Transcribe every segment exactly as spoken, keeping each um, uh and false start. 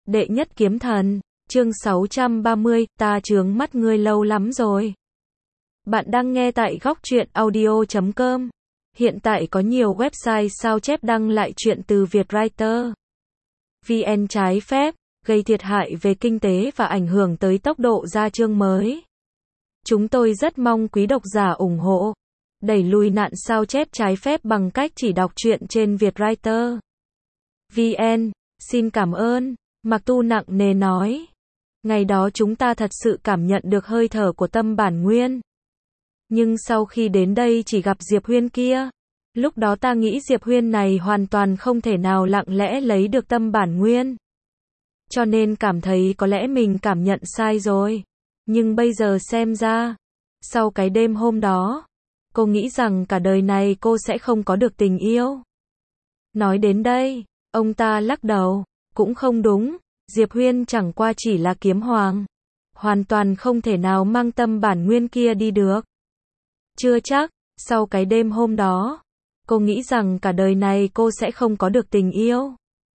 Đệ nhất kiếm thần, chương sáu trăm ba mươi, ta chướng mắt ngươi lâu lắm rồi. Bạn đang nghe tại góc truyện audio chấm com. Hiện tại có nhiều website sao chép đăng lại truyện từ Vietwriter vê en trái phép, gây thiệt hại về kinh tế và ảnh hưởng tới tốc độ ra chương mới. Chúng tôi rất mong quý độc giả ủng hộ, đẩy lùi nạn sao chép trái phép bằng cách chỉ đọc truyện trên Vietwriter vê en. Xin cảm ơn. Mạc Tu nặng nề nói. Ngày đó chúng ta thật sự cảm nhận được hơi thở của tâm bản nguyên. Nhưng sau khi đến đây chỉ gặp Diệp Huyên kia. Lúc đó ta nghĩ Diệp Huyên này hoàn toàn không thể nào lặng lẽ lấy được tâm bản nguyên. Cho nên cảm thấy có lẽ mình cảm nhận sai rồi. Nhưng bây giờ xem ra, sau cái đêm hôm đó, cô nghĩ rằng cả đời này cô sẽ không có được tình yêu. Nói đến đây, ông ta lắc đầu. Cũng không đúng, Diệp Huyên chẳng qua chỉ là kiếm hoàng. Hoàn toàn không thể nào mang tâm bản nguyên kia đi được. Chưa chắc, sau cái đêm hôm đó, cô nghĩ rằng cả đời này cô sẽ không có được tình yêu.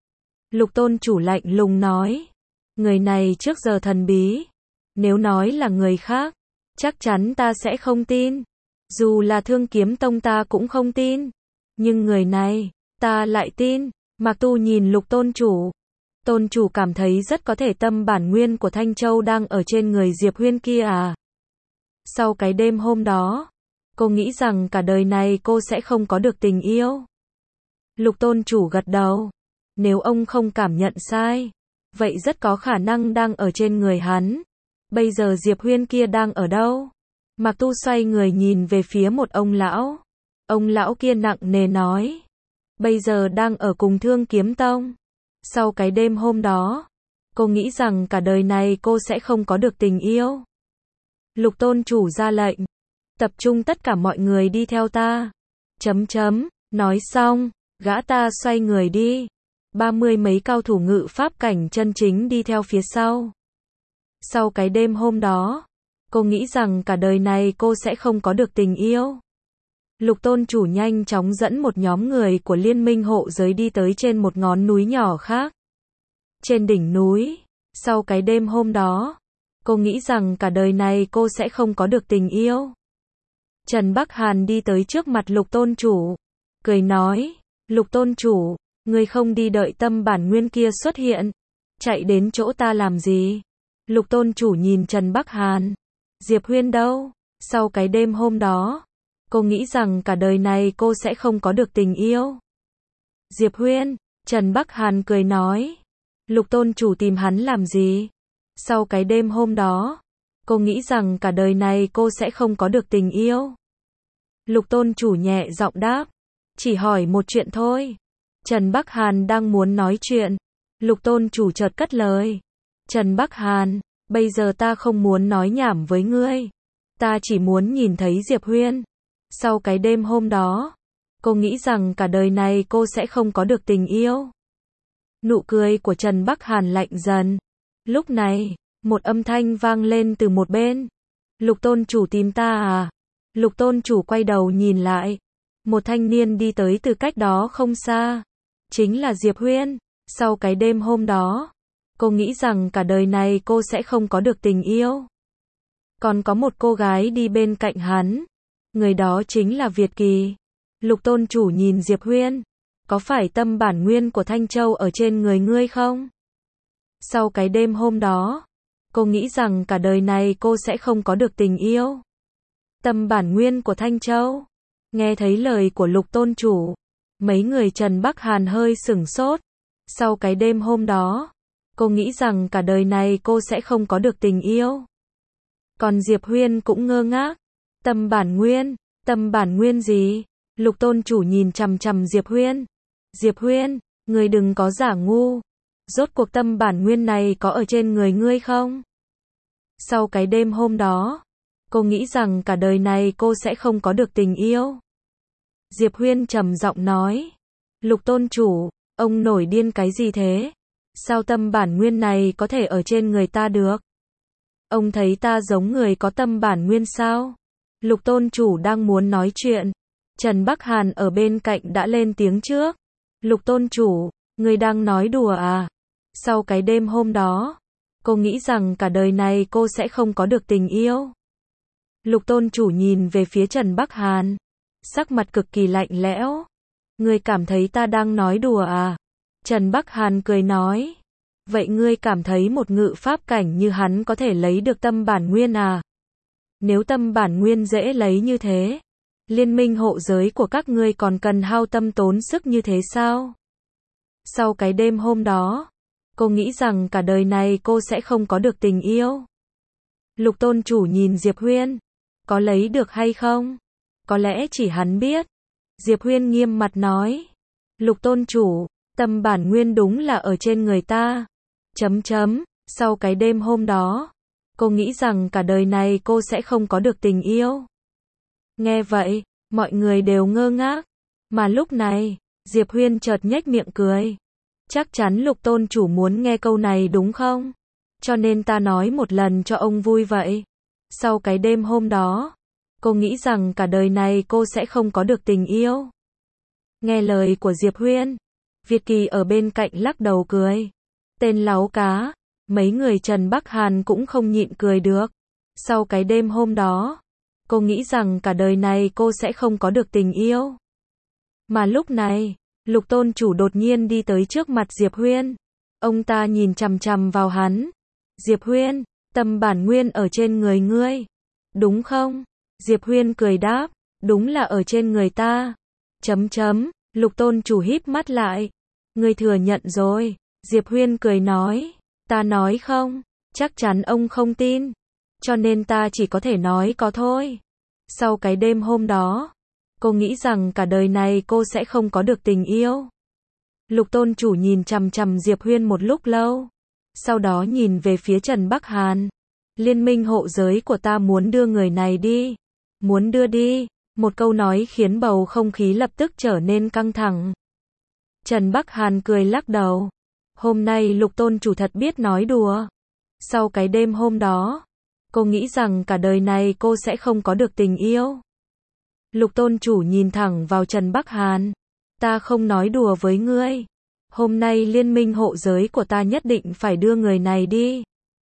Lục tôn chủ lạnh lùng nói. Người này trước giờ thần bí. Nếu nói là người khác, chắc chắn ta sẽ không tin. Dù là Thương Kiếm Tông ta cũng không tin. Nhưng người này, ta lại tin. Mạc Tu nhìn lục tôn chủ. Tôn chủ cảm thấy rất có thể tâm bản nguyên của Thanh Châu đang ở trên người Diệp Huyên kia à. Sau cái đêm hôm đó, cô nghĩ rằng cả đời này cô sẽ không có được tình yêu. Lục tôn chủ gật đầu. Nếu ông không cảm nhận sai, vậy rất có khả năng đang ở trên người hắn. Bây giờ Diệp Huyên kia đang ở đâu? Mạc Tu xoay người nhìn về phía một ông lão. Ông lão kia nặng nề nói. Bây giờ đang ở cùng Thương Kiếm Tông. Sau cái đêm hôm đó, cô nghĩ rằng cả đời này cô sẽ không có được tình yêu. Lục tôn chủ ra lệnh. Tập trung tất cả mọi người đi theo ta. Chấm chấm, nói xong, gã ta xoay người đi. Ba mươi mấy cao thủ ngự pháp cảnh chân chính đi theo phía sau. Sau cái đêm hôm đó, cô nghĩ rằng cả đời này cô sẽ không có được tình yêu. Lục tôn chủ nhanh chóng dẫn một nhóm người của liên minh hộ giới đi tới trên một ngọn núi nhỏ khác. Trên đỉnh núi, sau cái đêm hôm đó, cô nghĩ rằng cả đời này cô sẽ không có được tình yêu. Trần Bắc Hàn đi tới trước mặt lục tôn chủ, cười nói, lục tôn chủ, ngươi không đi đợi tâm bản nguyên kia xuất hiện, chạy đến chỗ ta làm gì? Lục tôn chủ nhìn Trần Bắc Hàn, Diệp Huyên đâu? Sau cái đêm hôm đó, cô nghĩ rằng cả đời này cô sẽ không có được tình yêu. Diệp Huyên, Trần Bắc Hàn cười nói. Lục tôn chủ tìm hắn làm gì? Sau cái đêm hôm đó, cô nghĩ rằng cả đời này cô sẽ không có được tình yêu. Lục tôn chủ nhẹ giọng đáp. Chỉ hỏi một chuyện thôi. Trần Bắc Hàn đang muốn nói chuyện. Lục tôn chủ chợt cất lời. Trần Bắc Hàn, bây giờ ta không muốn nói nhảm với ngươi. Ta chỉ muốn nhìn thấy Diệp Huyên. Sau cái đêm hôm đó, cô nghĩ rằng cả đời này cô sẽ không có được tình yêu. Nụ cười của Trần Bắc Hàn lạnh dần. Lúc này, một âm thanh vang lên từ một bên. Lục tôn chủ tìm ta à? Lục tôn chủ quay đầu nhìn lại. Một thanh niên đi tới từ cách đó không xa. Chính là Diệp Huyên. Sau cái đêm hôm đó, cô nghĩ rằng cả đời này cô sẽ không có được tình yêu. Còn có một cô gái đi bên cạnh hắn. Người đó chính là Việt Kỳ. Lục tôn chủ nhìn Diệp Huyên. Có phải tâm bản nguyên của Thanh Châu ở trên người ngươi không? Sau cái đêm hôm đó, cô nghĩ rằng cả đời này cô sẽ không có được tình yêu. Tâm bản nguyên của Thanh Châu. Nghe thấy lời của lục tôn chủ, mấy người Trần Bắc Hàn hơi sửng sốt. Sau cái đêm hôm đó, cô nghĩ rằng cả đời này cô sẽ không có được tình yêu. Còn Diệp Huyên cũng ngơ ngác. Tâm bản nguyên, tâm bản nguyên gì? Lục tôn chủ nhìn chằm chằm Diệp Huyên. Diệp Huyên, ngươi đừng có giả ngu. Rốt cuộc tâm bản nguyên này có ở trên người ngươi không? Sau cái đêm hôm đó, cô nghĩ rằng cả đời này cô sẽ không có được tình yêu. Diệp Huyên trầm giọng nói. Lục tôn chủ, ông nổi điên cái gì thế? Sao tâm bản nguyên này có thể ở trên người ta được? Ông thấy ta giống người có tâm bản nguyên sao? Lục tôn chủ đang muốn nói chuyện. Trần Bắc Hàn ở bên cạnh đã lên tiếng trước. Lục tôn chủ, ngươi đang nói đùa à? Sau cái đêm hôm đó, cô nghĩ rằng cả đời này cô sẽ không có được tình yêu. Lục tôn chủ nhìn về phía Trần Bắc Hàn, sắc mặt cực kỳ lạnh lẽo. Ngươi cảm thấy ta đang nói đùa à? Trần Bắc Hàn cười nói. Vậy ngươi cảm thấy một ngự pháp cảnh như hắn có thể lấy được tâm bản nguyên à? Nếu tâm bản nguyên dễ lấy như thế, liên minh hộ giới của các ngươi còn cần hao tâm tốn sức như thế sao? Sau cái đêm hôm đó, cô nghĩ rằng cả đời này cô sẽ không có được tình yêu. Lục tôn chủ nhìn Diệp Huyên, có lấy được hay không? Có lẽ chỉ hắn biết. Diệp Huyên nghiêm mặt nói. Lục tôn chủ, tâm bản nguyên đúng là ở trên người ta. Chấm chấm, sau cái đêm hôm đó, cô nghĩ rằng cả đời này cô sẽ không có được tình yêu. Nghe vậy, mọi người đều ngơ ngác. Mà lúc này, Diệp Huyên chợt nhếch miệng cười. Chắc chắn lục tôn chủ muốn nghe câu này đúng không? Cho nên ta nói một lần cho ông vui vậy. Sau cái đêm hôm đó, cô nghĩ rằng cả đời này cô sẽ không có được tình yêu. Nghe lời của Diệp Huyên, Việt Kỳ ở bên cạnh lắc đầu cười. Tên láu cá, mấy người Trần Bắc Hàn cũng không nhịn cười được. Sau cái đêm hôm đó, cô nghĩ rằng cả đời này cô sẽ không có được tình yêu. Mà lúc này, lục tôn chủ đột nhiên đi tới trước mặt Diệp Huyên. Ông ta nhìn chằm chằm vào hắn. Diệp Huyên, tâm bản nguyên ở trên người ngươi, đúng không? Diệp Huyên cười đáp, đúng là ở trên người ta. Chấm chấm, lục tôn chủ híp mắt lại. Ngươi thừa nhận rồi. Diệp Huyên cười nói, ta nói không, chắc chắn ông không tin. Cho nên ta chỉ có thể nói có thôi. Sau cái đêm hôm đó, cô nghĩ rằng cả đời này cô sẽ không có được tình yêu. Lục tôn chủ nhìn chằm chằm Diệp Huyên một lúc lâu. Sau đó nhìn về phía Trần Bắc Hàn. Liên minh hộ giới của ta muốn đưa người này đi. Muốn đưa đi. Một câu nói khiến bầu không khí lập tức trở nên căng thẳng. Trần Bắc Hàn cười lắc đầu. Hôm nay lục tôn chủ thật biết nói đùa. Sau cái đêm hôm đó, cô nghĩ rằng cả đời này cô sẽ không có được tình yêu. Lục tôn chủ nhìn thẳng vào Trần Bắc Hàn. Ta không nói đùa với ngươi. Hôm nay liên minh hộ giới của ta nhất định phải đưa người này đi.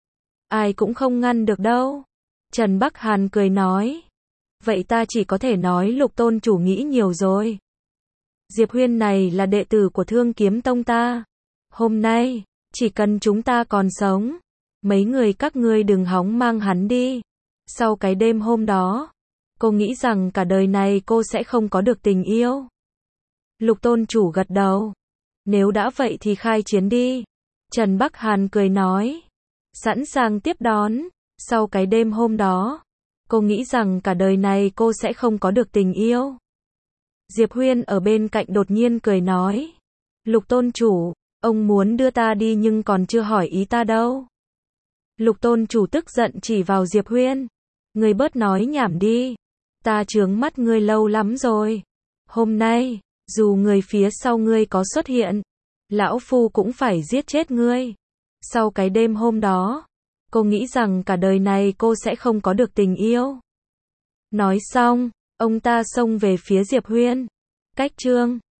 Ai cũng không ngăn được đâu. Trần Bắc Hàn cười nói. Vậy ta chỉ có thể nói lục tôn chủ nghĩ nhiều rồi. Diệp Huyên này là đệ tử của Thương Kiếm Tông ta. Hôm nay, chỉ cần chúng ta còn sống, mấy người các ngươi đừng hóng mang hắn đi. Sau cái đêm hôm đó, cô nghĩ rằng cả đời này cô sẽ không có được tình yêu. Lục tôn chủ gật đầu. Nếu đã vậy thì khai chiến đi. Trần Bắc Hàn cười nói. Sẵn sàng tiếp đón. Sau cái đêm hôm đó, cô nghĩ rằng cả đời này cô sẽ không có được tình yêu. Diệp Huyên ở bên cạnh đột nhiên cười nói. Lục tôn chủ, ông muốn đưa ta đi nhưng còn chưa hỏi ý ta đâu. Lục tôn chủ tức giận chỉ vào Diệp Huyên. Ngươi bớt nói nhảm đi. Ta chướng mắt ngươi lâu lắm rồi. Hôm nay, dù người phía sau ngươi có xuất hiện, lão phu cũng phải giết chết ngươi. Sau cái đêm hôm đó, cô nghĩ rằng cả đời này cô sẽ không có được tình yêu. Nói xong, ông ta xông về phía Diệp Huyên. Cách chương